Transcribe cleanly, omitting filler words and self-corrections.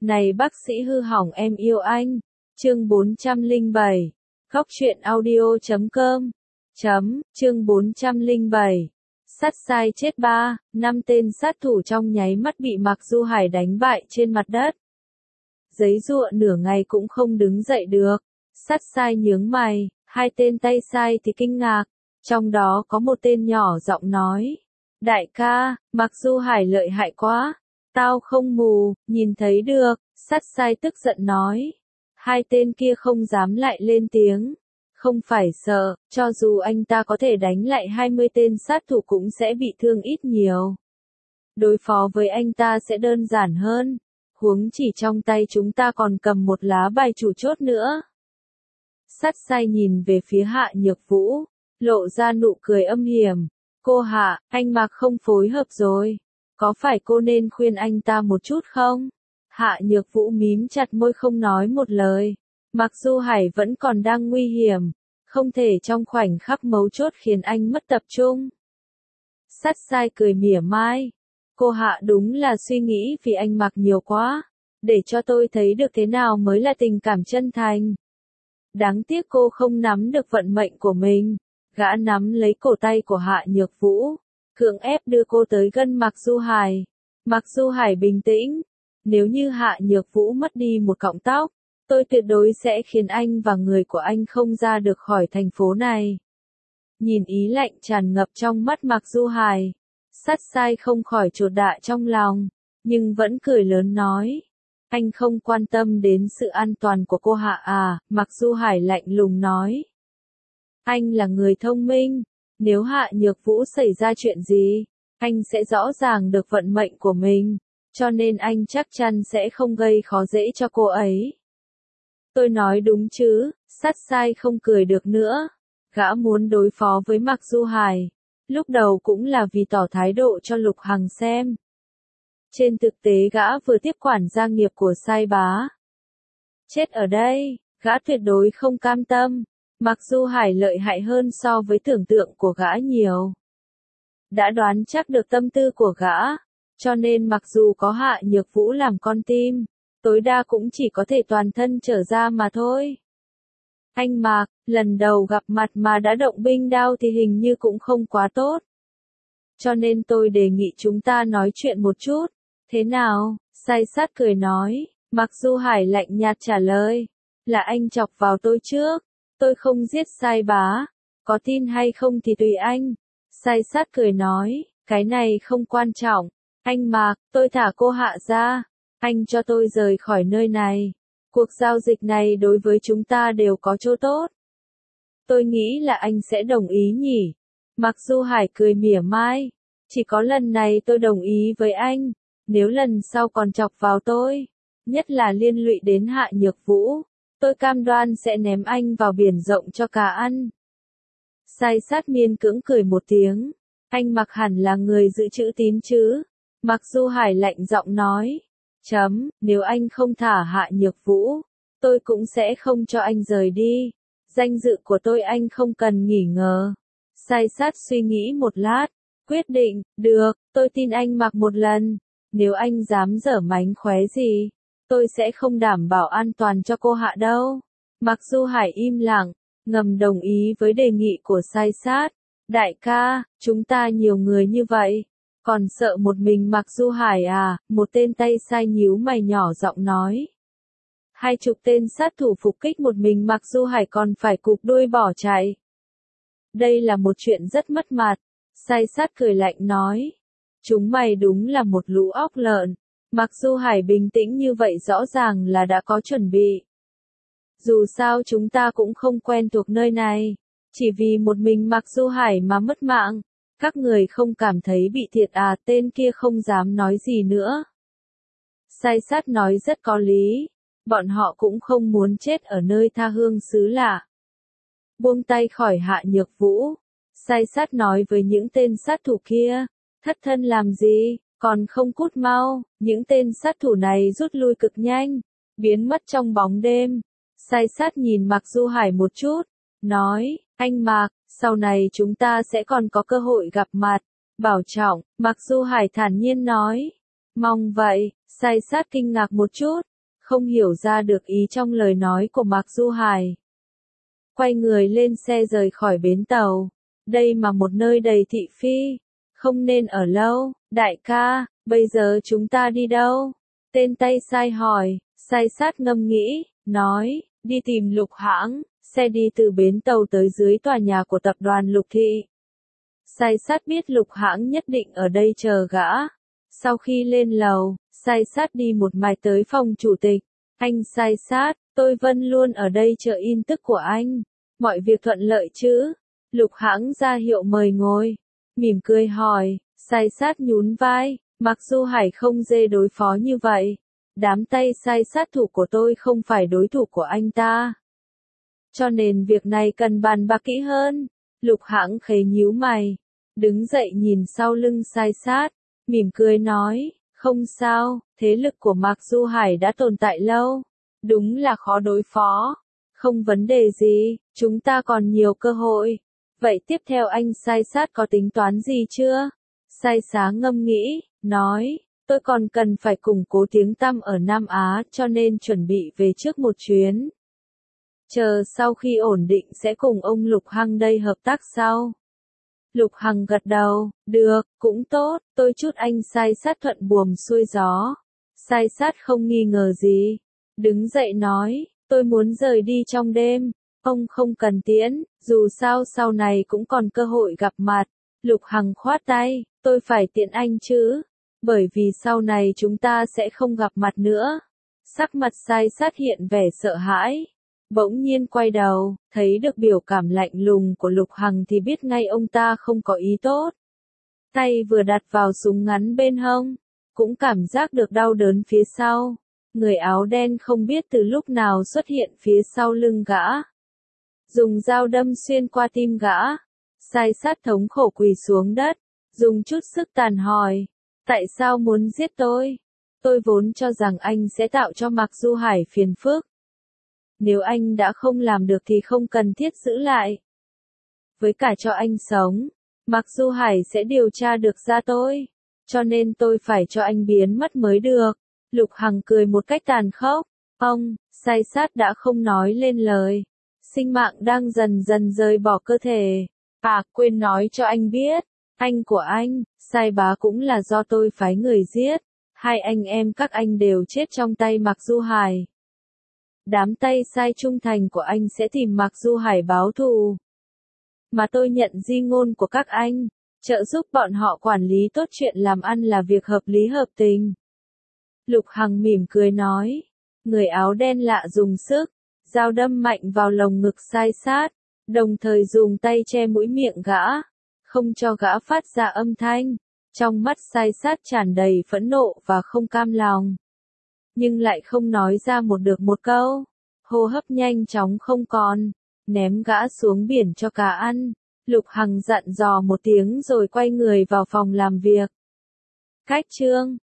Này bác sĩ hư hỏng em yêu anh. Chương 407. Góc truyện audio.com. Chương 407. Sát sai chết 3, 5 tên sát thủ trong nháy mắt bị Mạc Du Hải đánh bại trên mặt đất. Giấy giụa nửa ngày cũng không đứng dậy được. Sát sai nhướng mày, hai tên tay sai thì kinh ngạc. Trong đó có một tên nhỏ giọng nói. Đại ca, Mạc Du Hải lợi hại quá. Tao không mù, nhìn thấy được. Sát sai tức giận nói. Hai tên kia không dám lại lên tiếng. Không phải sợ, cho dù anh ta có thể đánh lại 20 tên sát thủ cũng sẽ bị thương ít nhiều. Đối phó với anh ta sẽ đơn giản hơn. Huống chỉ trong tay chúng ta còn cầm một lá bài chủ chốt nữa. Sát sai nhìn về phía Hạ Nhược Vũ, lộ ra nụ cười âm hiểm. Cô Hạ, anh Mạc không phối hợp rồi. Có phải cô nên khuyên anh ta một chút không? Hạ Nhược Vũ mím chặt môi không nói một lời. Mạc Du Hải vẫn còn đang nguy hiểm, không thể trong khoảnh khắc mấu chốt khiến anh mất tập trung. Sát sai cười mỉa mai. Cô Hạ đúng là suy nghĩ vì anh Mạc nhiều quá, để cho tôi thấy được thế nào mới là tình cảm chân thành. Đáng tiếc cô không nắm được vận mệnh của mình. Gã nắm lấy cổ tay của Hạ Nhược Vũ, cưỡng ép đưa cô tới gần Mạc Du Hải. Mạc Du Hải bình tĩnh. Nếu như Hạ Nhược Vũ mất đi một cọng tóc, tôi tuyệt đối sẽ khiến anh và người của anh không ra được khỏi thành phố này. Nhìn ý lạnh tràn ngập trong mắt Mạc Du Hải, sát sai không khỏi chột dạ trong lòng, nhưng vẫn cười lớn nói. Anh không quan tâm đến sự an toàn của cô Hạ à? Mạc Du Hải lạnh lùng nói. Anh là người thông minh, nếu Hạ Nhược Vũ xảy ra chuyện gì, anh sẽ rõ ràng được vận mệnh của mình, cho nên anh chắc chắn sẽ không gây khó dễ cho cô ấy. Tôi nói đúng chứ? Sát sai không cười được nữa. Gã muốn đối phó với Mạc Du Hải, lúc đầu cũng là vì tỏ thái độ cho Lục Hằng xem. Trên thực tế gã vừa tiếp quản gia nghiệp của Sai Bá. Chết ở đây, gã tuyệt đối không cam tâm. Mạc Du Hải lợi hại hơn so với tưởng tượng của gã nhiều. Đã đoán chắc được tâm tư của gã, cho nên mặc dù có Hạ Nhược Vũ làm con tim, tối đa cũng chỉ có thể toàn thân trở ra mà thôi. Anh Mạc, lần đầu gặp mặt mà đã động binh đao thì hình như cũng không quá tốt. Cho nên tôi đề nghị chúng ta nói chuyện một chút. Thế nào? Sai sát cười nói. Mạc Du Hải lạnh nhạt trả lời. Là anh chọc vào tôi trước. Tôi không giết Sai Bá. Có tin hay không thì tùy anh. Sai sát cười nói. Cái này không quan trọng. Anh Mạc, tôi thả cô Hạ ra. Anh cho tôi rời khỏi nơi này. Cuộc giao dịch này đối với chúng ta đều có chỗ tốt. Tôi nghĩ là anh sẽ đồng ý nhỉ. Mạc Du Hải cười mỉa mai. Chỉ có lần này tôi đồng ý với anh. Nếu lần sau còn chọc vào tôi, nhất là liên lụy đến Hạ Nhược Vũ, tôi cam đoan sẽ ném anh vào biển rộng cho cá ăn. Sai sát miên cưỡng cười một tiếng. Anh Mạc hẳn là người giữ chữ tín chứ. Mạc Du Hải lạnh giọng nói. Nếu anh không thả Hạ Nhược Vũ, tôi cũng sẽ không cho anh rời đi. Danh dự của tôi anh không cần nghi ngờ. Sai sát suy nghĩ một lát, quyết định, được, tôi tin anh Mạc một lần. Nếu anh dám giở mánh khóe gì, tôi sẽ không đảm bảo an toàn cho cô Hạ đâu. Mạc Du Hải im lặng, ngầm đồng ý với đề nghị của sai sát. Đại ca, chúng ta nhiều người như vậy, còn sợ một mình Mạc Du Hải à? Một tên tay sai nhíu mày nhỏ giọng nói. 20 tên sát thủ phục kích một mình Mạc Du Hải còn phải cụp đuôi bỏ chạy. Đây là một chuyện rất mất mặt. Sai sát cười lạnh nói. Chúng mày đúng là một lũ óc lợn. Mạc Du Hải bình tĩnh như vậy rõ ràng là đã có chuẩn bị. Dù sao chúng ta cũng không quen thuộc nơi này. Chỉ vì một mình Mạc Du Hải mà mất mạng. Các người không cảm thấy bị thiệt à? Tên kia không dám nói gì nữa. Sai sát nói rất có lý. Bọn họ cũng không muốn chết ở nơi tha hương xứ lạ. Buông tay khỏi Hạ Nhược Vũ. Sai sát nói với những tên sát thủ kia. Thất thân làm gì, còn không cút mau. Những tên sát thủ này rút lui cực nhanh, biến mất trong bóng đêm. Sai sát nhìn Mạc Du Hải một chút, nói, anh Mạc, sau này chúng ta sẽ còn có cơ hội gặp mặt. Bảo trọng, Mạc Du Hải thản nhiên nói. Mong vậy. Sai sát kinh ngạc một chút, không hiểu ra được ý trong lời nói của Mạc Du Hải. Quay người lên xe rời khỏi bến tàu. Đây mà một nơi đầy thị phi, không nên ở lâu. Đại ca, bây giờ chúng ta đi đâu? Tên tay sai hỏi. Sai sát ngâm nghĩ, nói, đi tìm Lục Hãng. Xe đi từ bến tàu tới dưới tòa nhà của tập đoàn Lục Thị. Sai sát biết Lục Hãng nhất định ở đây chờ gã. Sau khi lên lầu, Sai sát đi một mạch tới phòng chủ tịch. Anh Sai sát, tôi Vân luôn ở đây chờ in tức của anh. Mọi việc thuận lợi chứ? Lục Hãng ra hiệu mời ngồi. Mỉm cười hỏi, Sai sát nhún vai, Mặc Du Hải không dễ đối phó như vậy. Đám tay sai sát thủ của tôi không phải đối thủ của anh ta. Cho nên việc này cần bàn bạc kỹ hơn. Lục Hãng khẽ nhíu mày. Đứng dậy nhìn sau lưng Sai sát. Mỉm cười nói, không sao, thế lực của Mạc Du Hải đã tồn tại lâu. Đúng là khó đối phó. Không vấn đề gì, chúng ta còn nhiều cơ hội. Vậy tiếp theo anh Sai sát có tính toán gì chưa? Sai xá ngâm nghĩ, nói, tôi còn cần phải củng cố tiếng tăm ở Nam Á cho nên chuẩn bị về trước một chuyến. Chờ sau khi ổn định sẽ cùng ông Lục Hằng đây hợp tác sau. Lục Hằng gật đầu, được, cũng tốt, tôi chúc anh Sai sát thuận buồm xuôi gió. Sai sát không nghi ngờ gì. Đứng dậy nói, tôi muốn rời đi trong đêm. Ông không cần tiễn, dù sao sau này cũng còn cơ hội gặp mặt. Lục Hằng khoát tay, tôi phải tiễn anh chứ. Bởi vì sau này chúng ta sẽ không gặp mặt nữa. Sắc mặt Sai sát hiện vẻ sợ hãi. Bỗng nhiên quay đầu, thấy được biểu cảm lạnh lùng của Lục Hằng thì biết ngay ông ta không có ý tốt. Tay vừa đặt vào súng ngắn bên hông, cũng cảm giác được đau đớn phía sau. Người áo đen không biết từ lúc nào xuất hiện phía sau lưng gã. Dùng dao đâm xuyên qua tim gã. Sai sát thống khổ quỳ xuống đất, dùng chút sức tàn hỏi. Tại sao muốn giết tôi? Tôi vốn cho rằng anh sẽ tạo cho Mạc Du Hải phiền phức. Nếu anh đã không làm được thì không cần thiết giữ lại. Với cả cho anh sống, Mạc Du Hải sẽ điều tra được ra tôi. Cho nên tôi phải cho anh biến mất mới được. Lục Hằng cười một cách tàn khốc. Ông, Sai sát đã không nói lên lời. Sinh mạng đang dần dần rời bỏ cơ thể. Quên nói cho anh biết. Anh của anh, Sai bá cũng là do tôi phái người giết. Hai anh em các anh đều chết trong tay Mạc Du Hải. Đám tay sai trung thành của anh sẽ tìm Mạc Du Hải báo thù. Mà tôi nhận di ngôn của các anh, trợ giúp bọn họ quản lý tốt chuyện làm ăn là việc hợp lý hợp tình. Lục Hằng mỉm cười nói. Người áo đen lạ dùng sức, dao đâm mạnh vào lồng ngực Sai sát, đồng thời dùng tay che mũi miệng gã, không cho gã phát ra âm thanh. Trong mắt Sai sát tràn đầy phẫn nộ và không cam lòng. Nhưng lại không nói ra được một câu. Hô hấp nhanh chóng không còn, ném gã xuống biển cho cá ăn. Lục Hằng dặn dò một tiếng rồi quay người vào phòng làm việc. Cách chương